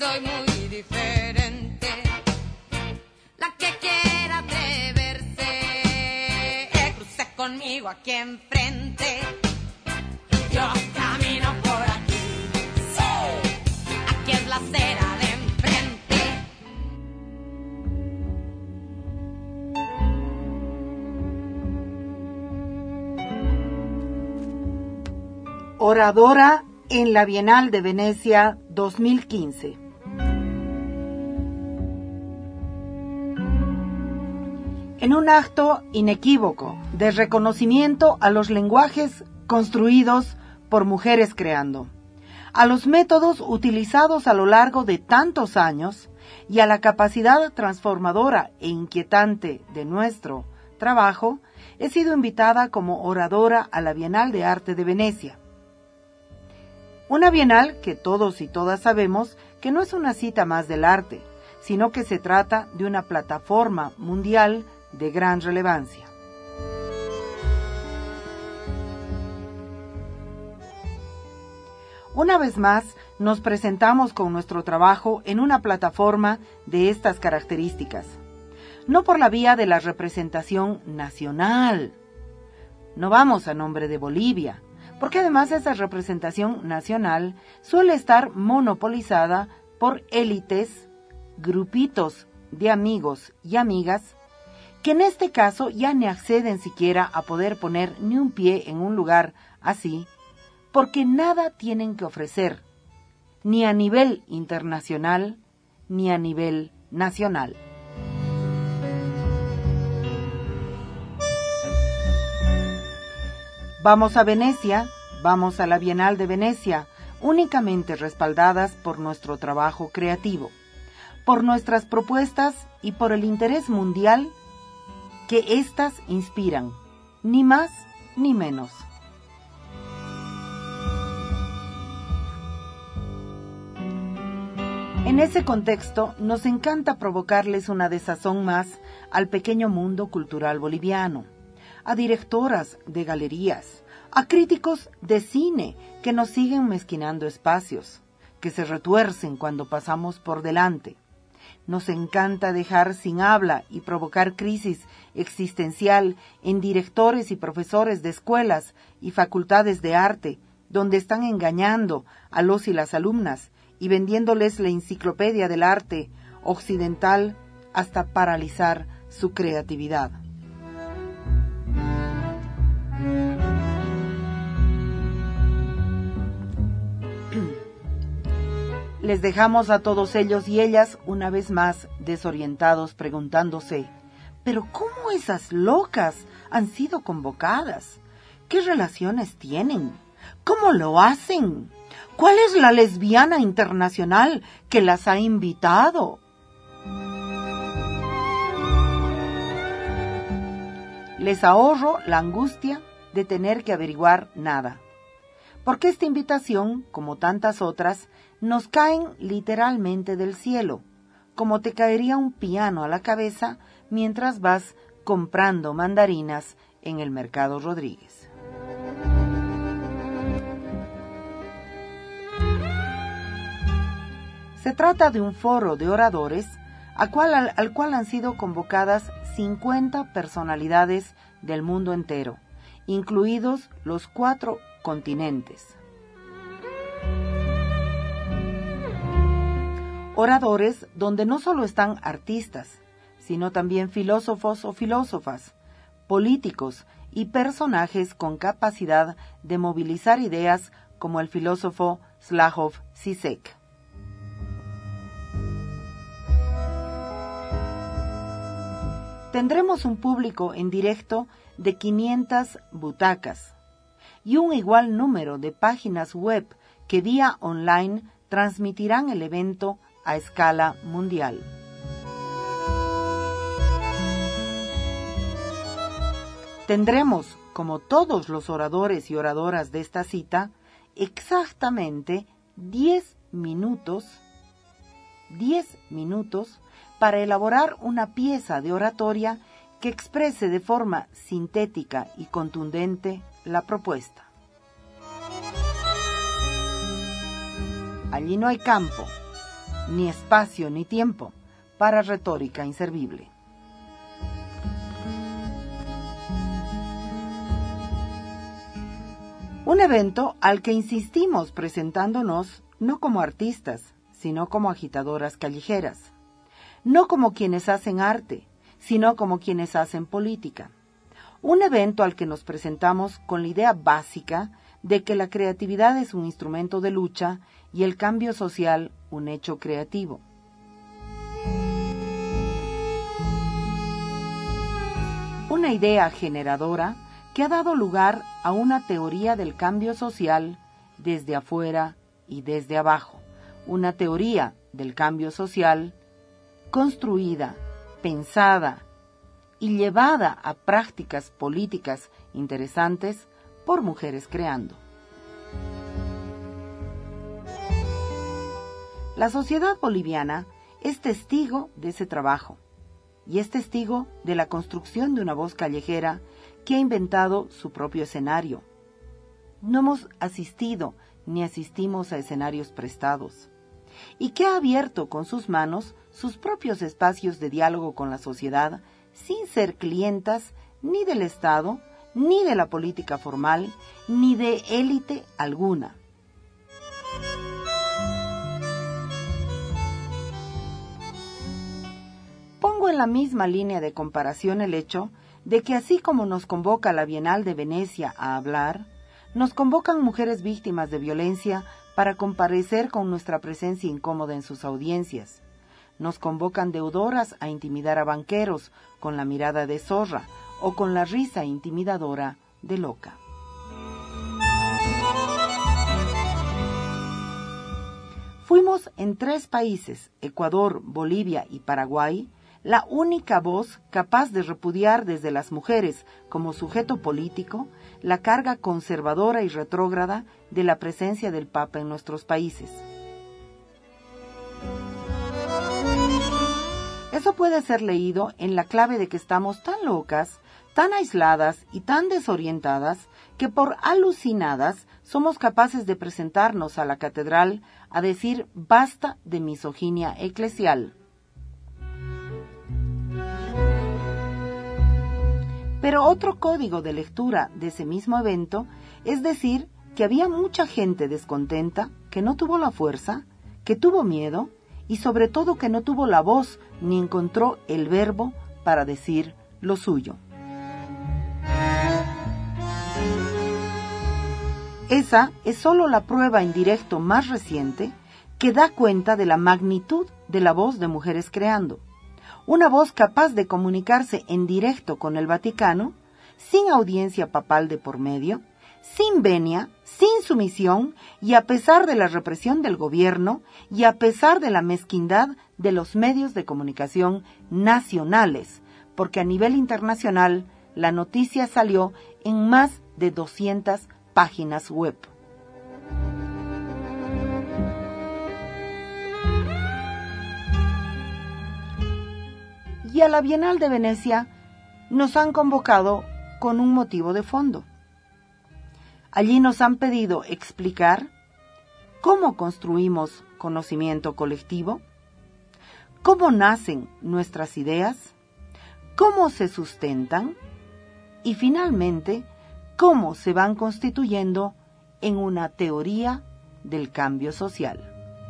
soy muy diferente. La que quiera atreverse, cruce conmigo aquí enfrente. Yo camino por aquí, sí, aquí es la acera de enfrente. Oradora en la Bienal de Venecia 2015. En un acto inequívoco de reconocimiento a los lenguajes construidos por mujeres creando, a los métodos utilizados a lo largo de tantos años y a la capacidad transformadora e inquietante de nuestro trabajo, he sido invitada como oradora a la Bienal de Arte de Venecia. Una bienal que todos y todas sabemos que no es una cita más del arte, sino que se trata de una plataforma mundial de gran relevancia. Una vez más, nos presentamos con nuestro trabajo en una plataforma de estas características, no por la vía de la representación nacional. No vamos a nombre de Bolivia, porque además esa representación nacional suele estar monopolizada por élites, grupitos de amigos y amigas, que en este caso ya ni acceden siquiera a poder poner ni un pie en un lugar así, porque nada tienen que ofrecer, ni a nivel internacional, ni a nivel nacional. Vamos a Venecia, vamos a la Bienal de Venecia, únicamente respaldadas por nuestro trabajo creativo, por nuestras propuestas y por el interés mundial que éstas inspiran, ni más ni menos. En ese contexto, nos encanta provocarles una desazón más al pequeño mundo cultural boliviano, a directoras de galerías, a críticos de cine que nos siguen mezquinando espacios, que se retuercen cuando pasamos por delante. Nos encanta dejar sin habla y provocar crisis existencial en directores y profesores de escuelas y facultades de arte, donde están engañando a los y las alumnas y vendiéndoles la enciclopedia del arte occidental hasta paralizar su creatividad. Les dejamos a todos ellos y ellas una vez más desorientados preguntándose, ¿pero cómo esas locas han sido convocadas? ¿Qué relaciones tienen? ¿Cómo lo hacen? ¿Cuál es la lesbiana internacional que las ha invitado? Les ahorro la angustia de tener que averiguar nada, porque esta invitación, como tantas otras, nos caen literalmente del cielo, como te caería un piano a la cabeza mientras vas comprando mandarinas en el Mercado Rodríguez. Se trata de un foro de oradores al cual han sido convocadas 50 personalidades del mundo entero, incluidos los 4 continentes. Oradores donde no solo están artistas, sino también filósofos o filósofas, políticos y personajes con capacidad de movilizar ideas como el filósofo Slavoj Žižek. Tendremos un público en directo de 500 butacas y un igual número de páginas web que vía online transmitirán el evento a escala mundial. Tendremos, como todos los oradores y oradoras de esta cita, exactamente 10 minutos para elaborar una pieza de oratoria que exprese de forma sintética y contundente la propuesta. Allí no hay campo, ni espacio ni tiempo para retórica inservible. Un evento al que insistimos presentándonos no como artistas, sino como agitadoras callejeras, no como quienes hacen arte, sino como quienes hacen política. Un evento al que nos presentamos con la idea básica de que la creatividad es un instrumento de lucha y el cambio social un hecho creativo. Una idea generadora que ha dado lugar a una teoría del cambio social desde afuera y desde abajo. Una teoría del cambio social construida, pensada y llevada a prácticas políticas interesantes por mujeres creando. La sociedad boliviana es testigo de ese trabajo y es testigo de la construcción de una voz callejera que ha inventado su propio escenario. No hemos asistido ni asistimos a escenarios prestados y que ha abierto con sus manos sus propios espacios de diálogo con la sociedad sin ser clientas ni del Estado, ni de la política formal, ni de élite alguna. Pongo en la misma línea de comparación el hecho de que así como nos convoca la Bienal de Venecia a hablar, nos convocan mujeres víctimas de violencia para comparecer con nuestra presencia incómoda en sus audiencias. Nos convocan deudoras a intimidar a banqueros con la mirada de zorra o con la risa intimidadora de loca. Fuimos en 3 países, Ecuador, Bolivia y Paraguay, la única voz capaz de repudiar desde las mujeres como sujeto político la carga conservadora y retrógrada de la presencia del Papa en nuestros países. Eso puede ser leído en la clave de que estamos tan locas, tan aisladas y tan desorientadas que por alucinadas somos capaces de presentarnos a la catedral a decir basta de misoginia eclesial. Pero otro código de lectura de ese mismo evento es decir que había mucha gente descontenta, que no tuvo la fuerza, que tuvo miedo y sobre todo que no tuvo la voz ni encontró el verbo para decir lo suyo. Esa es solo la prueba en directo más reciente que da cuenta de la magnitud de la voz de mujeres creando. Una voz capaz de comunicarse en directo con el Vaticano, sin audiencia papal de por medio, sin venia, sin sumisión y a pesar de la represión del gobierno y a pesar de la mezquindad de los medios de comunicación nacionales, porque a nivel internacional la noticia salió en más de 200 páginas web. Y a la Bienal de Venecia nos han convocado con un motivo de fondo. Allí nos han pedido explicar cómo construimos conocimiento colectivo, cómo nacen nuestras ideas, cómo se sustentan y finalmente cómo se van constituyendo en una teoría del cambio social.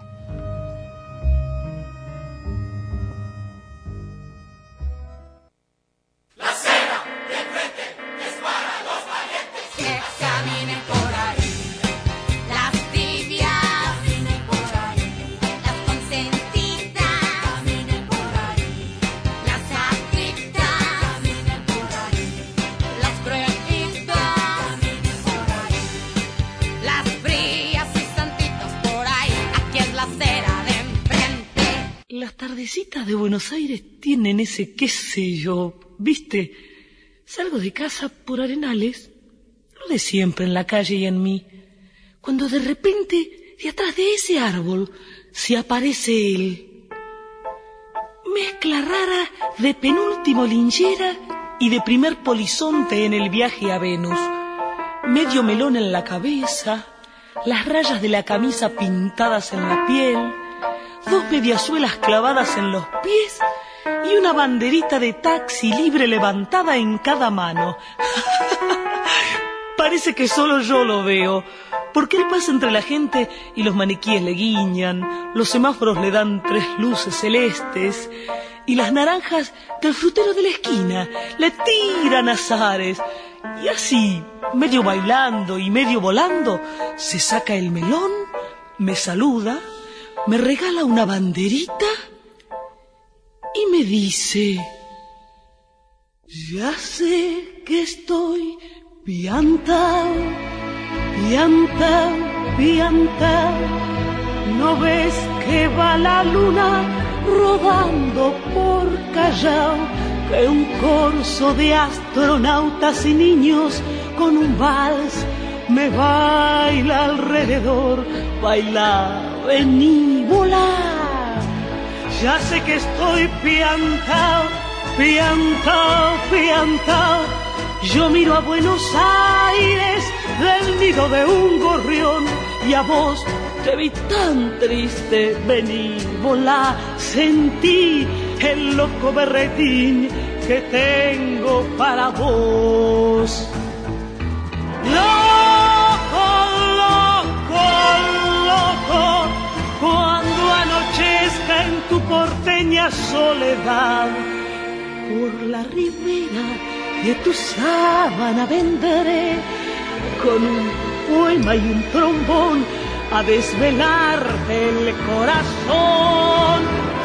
Las tardecitas de Buenos Aires tienen ese qué sé yo, ¿viste? Salgo de casa por Arenales, lo de siempre en la calle y en mí, cuando de repente de atrás de ese árbol se aparece él. Mezcla rara de penúltimo linchera y de primer polizonte en el viaje a Venus. Medio melón en la cabeza, las rayas de la camisa pintadas en la piel, 2 mediasuelas clavadas en los pies y una banderita de taxi libre levantada en cada mano. Parece que solo yo lo veo, porque él pasa entre la gente y los maniquíes le guiñan, los semáforos le dan 3 luces celestes y las naranjas del frutero de la esquina le tiran azares. Y así, medio bailando y medio volando, se saca el melón, me saluda, me regala una banderita y me dice: ya sé que estoy piantao, piantao, piantao. ¿No ves que va la luna rodando por Callao? Que un corso de astronautas y niños con un vals me baila alrededor. Baila, vení, volá. Ya sé que estoy piantao, piantao, piantao. Yo miro a Buenos Aires del nido de un gorrión y a vos te vi tan triste. Vení, volá, sentí el loco berretín que tengo para vos. Loco, loco, loco, cuando anochezca en tu porteña soledad, por la ribera de tu sábana vendré con un poema y un trombón a desvelarte el corazón.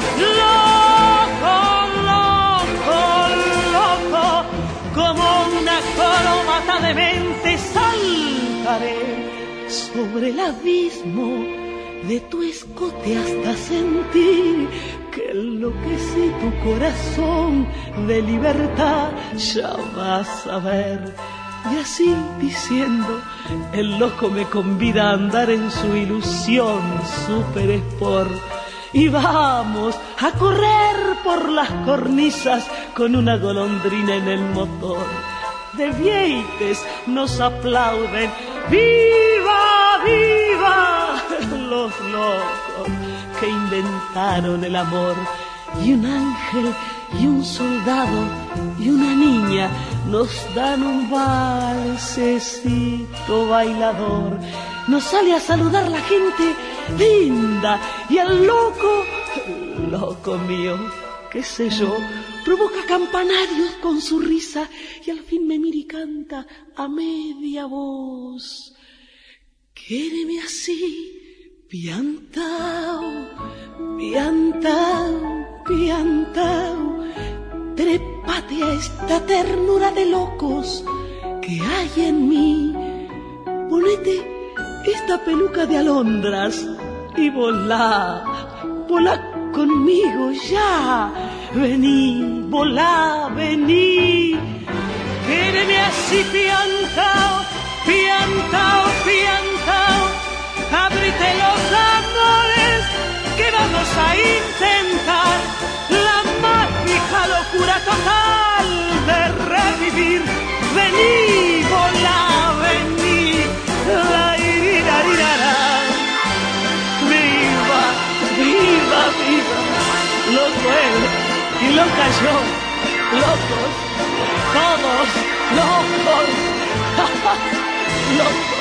Loco, loco, loco, como una corbata de mente saltaré sobre el abismo de tu escote hasta sentir que enloquecí tu corazón de libertad. Ya vas a ver. Y así diciendo, el loco me convida a andar en su ilusión super sport. Y vamos a correr por las cornisas con una golondrina en el motor. De Vieites nos aplauden, ¡viva, viva! Los locos que inventaron el amor. Y un ángel y un soldado y una niña nos dan un valsecito bailador. Nos sale a saludar la gente linda y el loco, loco mío, qué sé yo, provoca campanarios con su risa y al fin me mira y canta a media voz. Quéreme así, piantao, piantao, piantao, trépate a esta ternura de locos que hay en mí. Ponete esta peluca de alondras y volá, volá conmigo ya. Vení, volá, vení. Quéreme así, piantao, piantao, piantao. Ábrete los amores que vamos a intentar la mágica locura total de revivir. Vení, volá, vení, la irirarira. Viva, viva, viva, loco él y loca yo, locos, todos locos, locos.